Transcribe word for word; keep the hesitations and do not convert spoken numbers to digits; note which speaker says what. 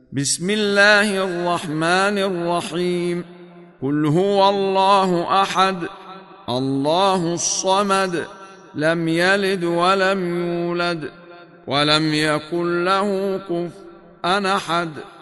Speaker 1: بسم الله الرحمن الرحيم. قل هو الله أحد الله الصمد لم يلد ولم يولد ولم يكن له كفوا أحد.